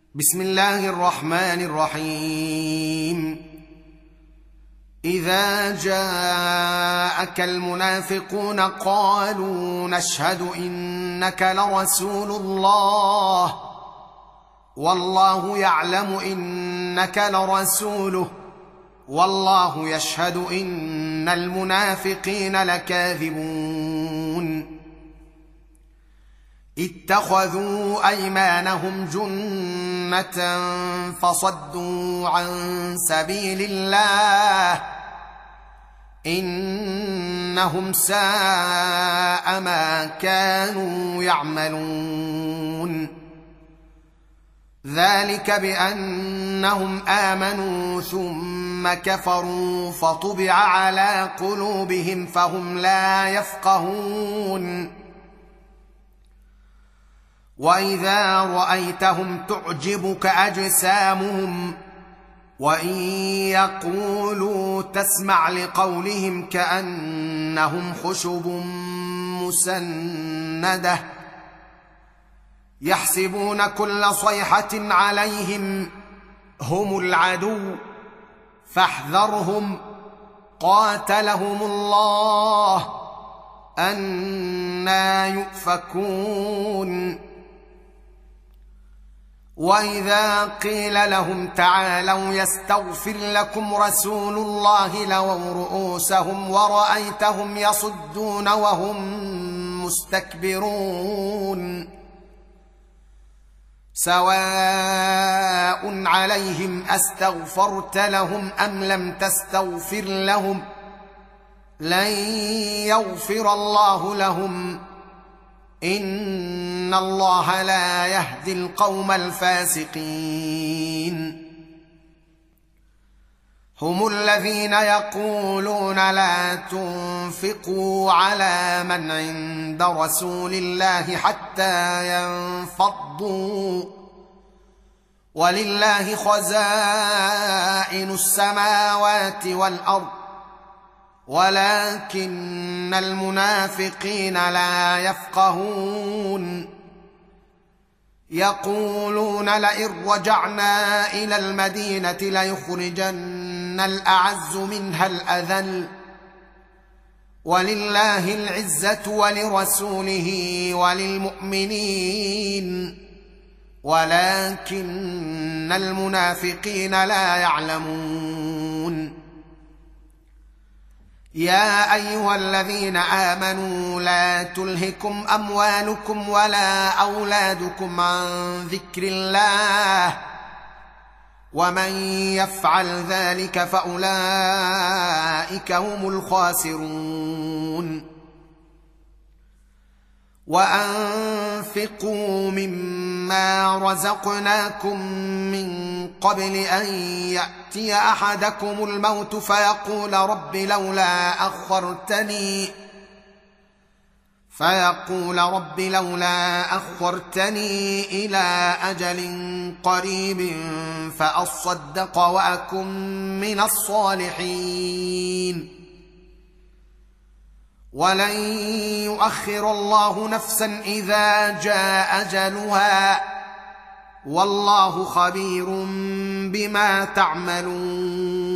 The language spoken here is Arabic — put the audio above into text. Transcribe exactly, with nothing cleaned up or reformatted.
بسم الله الرحمن الرحيم. إذا جاءك المنافقون قالوا نشهد إنك لرسول الله والله يعلم إنك لرسوله والله يشهد إن المنافقين لكاذبون. اتخذوا أيمانهم جنة فصدوا عن سبيل الله إنهم ساء ما كانوا يعملون. ذلك بأنهم آمنوا ثم كفروا فطبع على قلوبهم فهم لا يفقهون. وإذا رأيتهم تعجبك أجسامهم وإن يقولوا تسمع لقولهم كأنهم خشب مسندة يحسبون كل صيحة عليهم هم العدو فاحذرهم قاتلهم الله أنى يؤفكون. وإذا قيل لهم تعالوا يستغفر لكم رسول الله لووا رؤوسهم ورأيتهم يصدون وهم مستكبرون. سواء عليهم أستغفرت لهم أم لم تستغفر لهم لن يغفر الله لهم إن الله لا يهدي القوم الفاسقين. هم الذين يقولون لا تنفقوا على من عند رسول الله حتى ينفضوا ولله خزائن السماوات والأرض ولكن المنافقين لا يفقهون. يقولون لئن رجعنا إلى المدينة ليخرجن الأعز منها الأذل ولله العزة ولرسوله وللمؤمنين ولكن المنافقين لا يعلمون. يا أيها الذين آمنوا لا تلهكم أموالكم ولا أولادكم عن ذكر الله ومن يفعل ذلك فأولئك هم الخاسرون. وأنفقوا مما رزقناكم من قبل أن يأتي أحدكم الموت فيقول رب لولا أخرتني فيقول رب لولا أخرتني إلى أجل قريب فأصدق وأكن من الصالحين. ولن يؤخر الله نفسا إذا جاء أجلها والله خبير بما تعملون.